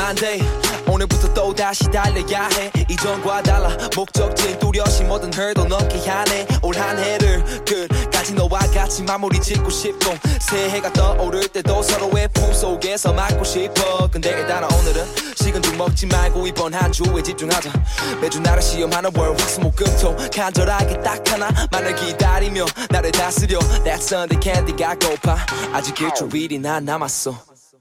Monday 오늘부터 또 다시 달려야 해 이전과 달라 목적지는 뚜렷이 뭐든 hurdle 넘게 하네 올 한 해를 끝까지 너와 같이 마무리 짓고 싶고 새해가 떠오를 때도 서로의 품속에서 맞고 싶어 근데 일단 오늘은 시간 좀 먹지 말고 이번 한 주에 집중하자 매주 나를 시험하는 월 화수목금토 간절하게 딱 하나만을 기다리며 나를 다스려 That Sunday candy가 고파 아직 일주일이 난 남았어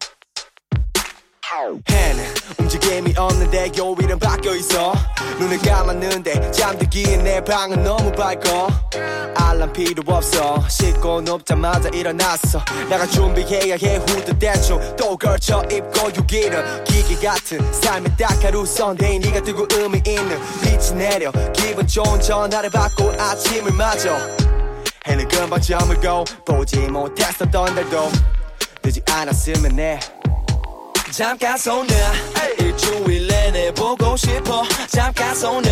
해는 움직임이 없는데 요일은 바뀌어있어 눈을 감았는데 잠들기엔 내 방은 너무 밝고 알람 필요 없어 씻고 눕자마자 일어났어 내가 준비해야 해 후드 대충 또 걸쳐 입고 6일은 기계 같은 삶의 딱 하루 Sunday 네가 뜨고 의미 있는 빛이 내려 기분 좋은 전화를 받고 아침을 맞아 해는 금방 저물고 보지 못했었던 날도 늦지 않았으면 해 잠깐 손을 일주일 내내 보고 싶어 잠깐 손을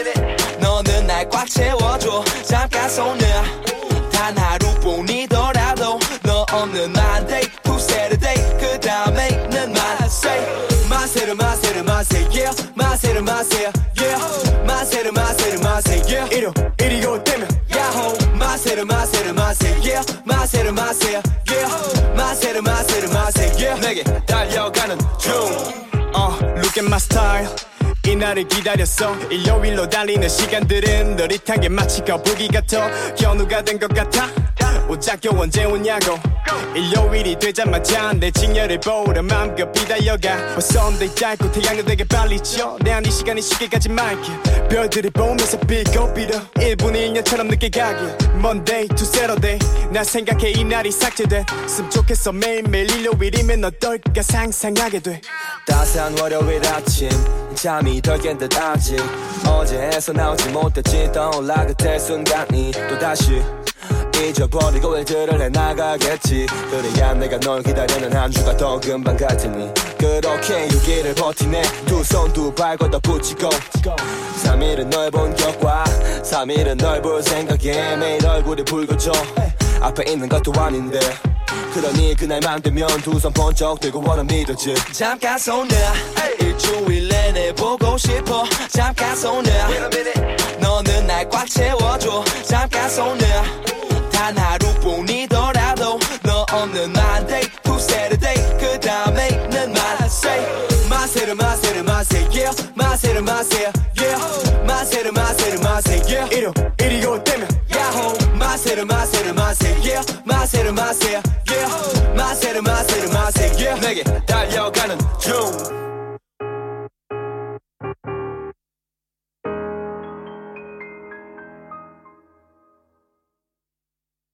너는 날 꽉 채워줘 잠깐 손을 단 하루뿐이더라도 너 없는 Monday to Saturday 그 다음에는 Monday 마세르 마세르 마세 yeah 마세르 마세 yeah 마세르 마세르 마세 yeah 일요일이 되면 야호 마세르 마세르 마세 yeah 마세르 마세 yeah 마세르 마세르 마세 yeah 내게 달려가는 중 Look at my style 이날을 기다렸어 일요일로 달리는 시간들은 느릿하게 마치 거북이 같아 견우가 된 것 같아 오작교 언제 오냐고 일요일이 되자마자 내 직렬을 보러 맘껏 비달려가 Sunday 짧고 태양은 되게 빨리 져 내 이 시간이 쉽게 가지 말게 별들을 보면서 빌고 빌어 1분 1년처럼 늦게 가길 Monday to Saturday 나 생각해 이날이 삭제됐으면 좋겠어 매일매일 일요일이면 어떨까 상상하게 돼 따스한 월요일 아침 잠이 덜 깬 듯 아직 어제에서 나오지 못했지 떠올라 그때 순간이 또다시 잊어버리고 일들을 해나가겠지 그래야 내가 널 기다리는 한 주가 더 금방 갈 테니 그렇게 6일을 버티네 두 손 두 발 걷어붙이고 3일은 널 본 격과 3일은 널 볼 생각에 매일 얼굴이 붉어져 앞에 있는 것도 아닌데 그러니 그날만 되면 두 손 번쩍 들고 원한 믿어지 잠깐 손을 일주일 내내 보고 싶어 잠깐 손을 너는 날 꽉 채워줘 잠깐 손을 단 하루뿐이더라도 너 없는 Monday to Saturday 그 다음에는 Monday 마세르 마세르 마세 yeah 마세르 마세 yeah 마세르 마세르 마세 yeah 일요일이 되면 야호 마세르 마세르 마세 yeah 마세르 마세 yeah 마세르 마세